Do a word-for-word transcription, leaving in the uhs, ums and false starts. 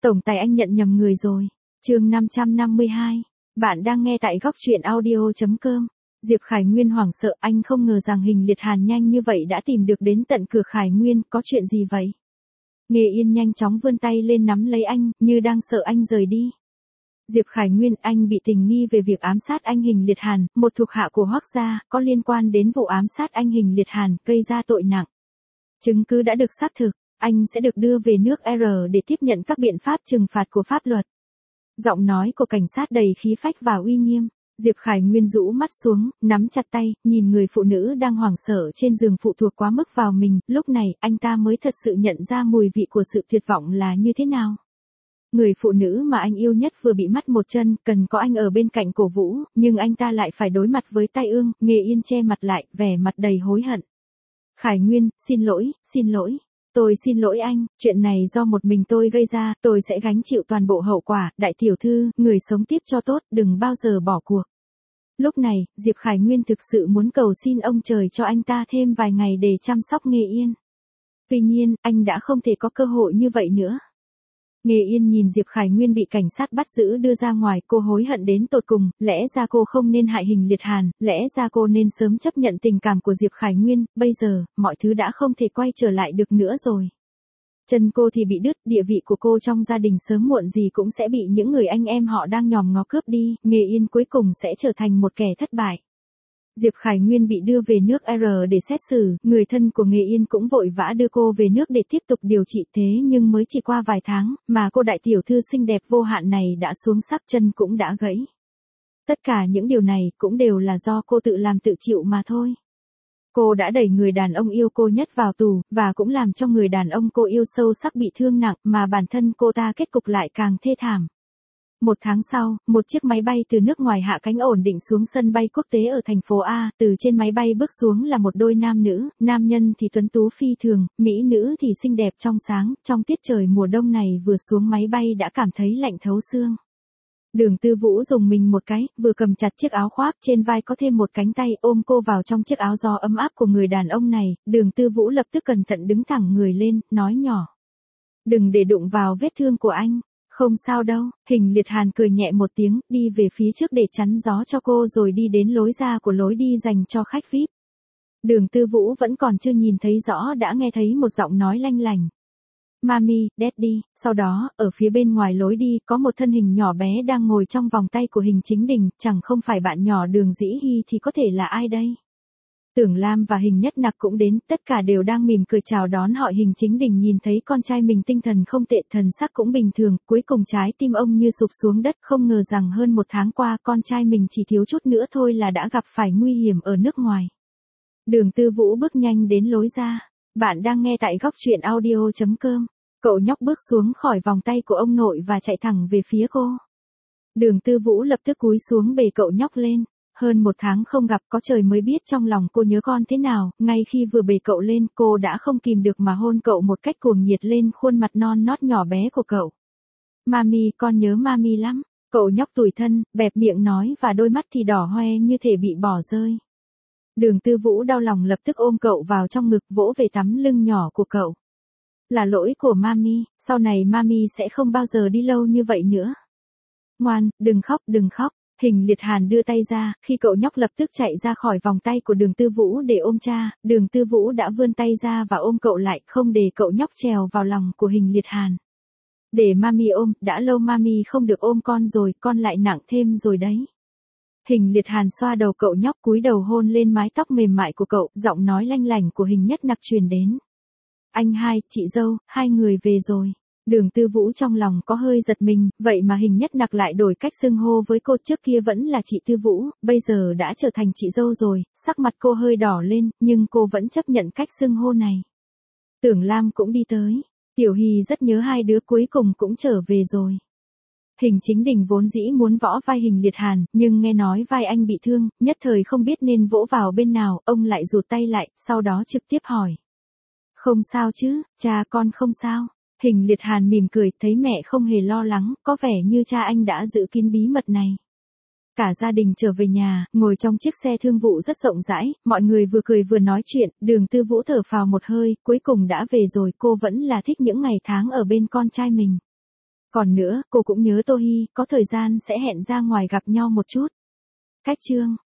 Tổng tài anh nhận nhầm người rồi. Chương năm trăm năm mươi hai. Bạn đang nghe tại góc truyện audio chấm com. Diệp Khải Nguyên hoảng sợ, anh không ngờ rằng Hình Liệt Hàn nhanh như vậy đã tìm được đến tận cửa Khải Nguyên, có chuyện gì vậy? Nghê Yên nhanh chóng vươn tay lên nắm lấy anh, như đang sợ anh rời đi. Diệp Khải Nguyên, anh bị tình nghi về việc ám sát anh Hình Liệt Hàn, một thuộc hạ của Hoắc gia, có liên quan đến vụ ám sát anh Hình Liệt Hàn, gây ra tội nặng. Chứng cứ đã được xác thực, anh sẽ được đưa về nước R để tiếp nhận các biện pháp trừng phạt của pháp luật. Giọng nói của cảnh sát đầy khí phách và uy nghiêm. Diệp Khải Nguyên rũ mắt xuống, nắm chặt tay, nhìn người phụ nữ đang hoảng sợ trên giường phụ thuộc quá mức vào mình, lúc này anh ta mới thật sự nhận ra mùi vị của sự tuyệt vọng là như thế nào. Người phụ nữ mà anh yêu nhất vừa bị mất một chân, cần có anh ở bên cạnh cổ vũ, nhưng anh ta lại phải đối mặt với tai ương. Nghê Yên che mặt lại, vẻ mặt đầy hối hận. Khải Nguyên, xin lỗi, xin lỗi. Tôi xin lỗi anh, chuyện này do một mình tôi gây ra, tôi sẽ gánh chịu toàn bộ hậu quả, đại tiểu thư, người sống tiếp cho tốt, đừng bao giờ bỏ cuộc. Lúc này, Diệp Khải Nguyên thực sự muốn cầu xin ông trời cho anh ta thêm vài ngày để chăm sóc Nghê Yên. Tuy nhiên, anh đã không thể có cơ hội như vậy nữa. Nghê Yên nhìn Diệp Khải Nguyên bị cảnh sát bắt giữ đưa ra ngoài, cô hối hận đến tột cùng, lẽ ra cô không nên hại Hình Liệt Hàn, lẽ ra cô nên sớm chấp nhận tình cảm của Diệp Khải Nguyên, bây giờ, mọi thứ đã không thể quay trở lại được nữa rồi. Chân cô thì bị đứt, địa vị của cô trong gia đình sớm muộn gì cũng sẽ bị những người anh em họ đang nhòm ngó cướp đi, Nghê Yên cuối cùng sẽ trở thành một kẻ thất bại. Diệp Khải Nguyên bị đưa về nước R để xét xử, người thân của Nghê Yên cũng vội vã đưa cô về nước để tiếp tục điều trị, thế nhưng mới chỉ qua vài tháng, mà cô đại tiểu thư xinh đẹp vô hạn này đã xuống sắc, chân cũng đã gãy. Tất cả những điều này cũng đều là do cô tự làm tự chịu mà thôi. Cô đã đẩy người đàn ông yêu cô nhất vào tù, và cũng làm cho người đàn ông cô yêu sâu sắc bị thương nặng, mà bản thân cô ta kết cục lại càng thê thảm. Một tháng sau, một chiếc máy bay từ nước ngoài hạ cánh ổn định xuống sân bay quốc tế ở thành phố A, từ trên máy bay bước xuống là một đôi nam nữ, nam nhân thì tuấn tú phi thường, mỹ nữ thì xinh đẹp trong sáng, trong tiết trời mùa đông này vừa xuống máy bay đã cảm thấy lạnh thấu xương. Đường Tư Vũ dùng mình một cái, vừa cầm chặt chiếc áo khoác trên vai có thêm một cánh tay ôm cô vào trong chiếc áo gió ấm áp của người đàn ông này, Đường Tư Vũ lập tức cẩn thận đứng thẳng người lên, nói nhỏ. Đừng để đụng vào vết thương của anh. Không sao đâu, Hình Liệt Hàn cười nhẹ một tiếng, đi về phía trước để chắn gió cho cô rồi đi đến lối ra của lối đi dành cho khách vi ai pi. Đường Tư Vũ vẫn còn chưa nhìn thấy rõ đã nghe thấy một giọng nói lanh lành. Mami, Daddy, sau đó, ở phía bên ngoài lối đi, có một thân hình nhỏ bé đang ngồi trong vòng tay của Hình Chính Đình, chẳng không phải bạn nhỏ Đường Dĩ Hi thì có thể là ai đây? Tưởng Lam và Hình Nhất Nặc cũng đến, tất cả đều đang mỉm cười chào đón họ. Hình Chính Đình nhìn thấy con trai mình tinh thần không tệ, thần sắc cũng bình thường, cuối cùng trái tim ông như sụp xuống đất, không ngờ rằng hơn một tháng qua con trai mình chỉ thiếu chút nữa thôi là đã gặp phải nguy hiểm ở nước ngoài. Đường Tư Vũ bước nhanh đến lối ra. Bạn đang nghe tại góc truyện audio chấm com. Cậu nhóc bước xuống khỏi vòng tay của ông nội và chạy thẳng về phía cô. Đường Tư Vũ lập tức cúi xuống bế cậu nhóc lên. Hơn một tháng không gặp, có trời mới biết trong lòng cô nhớ con thế nào, ngay khi vừa bế cậu lên cô đã không kìm được mà hôn cậu một cách cuồng nhiệt lên khuôn mặt non nót nhỏ bé của cậu. Mami, con nhớ Mami lắm, cậu nhóc tủi thân, bẹp miệng nói và đôi mắt thì đỏ hoe như thể bị bỏ rơi. Đường Tư Vũ đau lòng lập tức ôm cậu vào trong ngực vỗ về tấm lưng nhỏ của cậu. Là lỗi của Mami, sau này Mami sẽ không bao giờ đi lâu như vậy nữa. Ngoan, đừng khóc, đừng khóc. Hình Liệt Hàn đưa tay ra, khi cậu nhóc lập tức chạy ra khỏi vòng tay của Đường Tư Vũ để ôm cha, Đường Tư Vũ đã vươn tay ra và ôm cậu lại, không để cậu nhóc trèo vào lòng của Hình Liệt Hàn. Để Mami ôm, đã lâu Mami không được ôm con rồi, con lại nặng thêm rồi đấy. Hình Liệt Hàn xoa đầu cậu nhóc, cúi đầu hôn lên mái tóc mềm mại của cậu, giọng nói lanh lảnh của Hình Nhất Nặc truyền đến. Anh hai, chị dâu, hai người về rồi. Đường Tư Vũ trong lòng có hơi giật mình, vậy mà Hình Nhất Nặc lại đổi cách xưng hô với cô, trước kia vẫn là chị Tư Vũ, bây giờ đã trở thành chị dâu rồi, sắc mặt cô hơi đỏ lên, nhưng cô vẫn chấp nhận cách xưng hô này. Tưởng Lam cũng đi tới, Tiểu Hy rất nhớ hai đứa cuối cùng cũng trở về rồi. Hình Chính Đình vốn dĩ muốn võ vai Hình Liệt Hàn, nhưng nghe nói vai anh bị thương, nhất thời không biết nên vỗ vào bên nào, ông lại rụt tay lại, sau đó trực tiếp hỏi. Không sao chứ, cha con không sao. Hình Liệt Hàn mỉm cười, thấy mẹ không hề lo lắng, có vẻ như cha anh đã giữ kín bí mật này. Cả gia đình trở về nhà, ngồi trong chiếc xe thương vụ rất rộng rãi, mọi người vừa cười vừa nói chuyện, Đường Tư Vũ thở phào một hơi, cuối cùng đã về rồi, cô vẫn là thích những ngày tháng ở bên con trai mình. Còn nữa, cô cũng nhớ Tô Hi, có thời gian sẽ hẹn ra ngoài gặp nhau một chút. Cách chương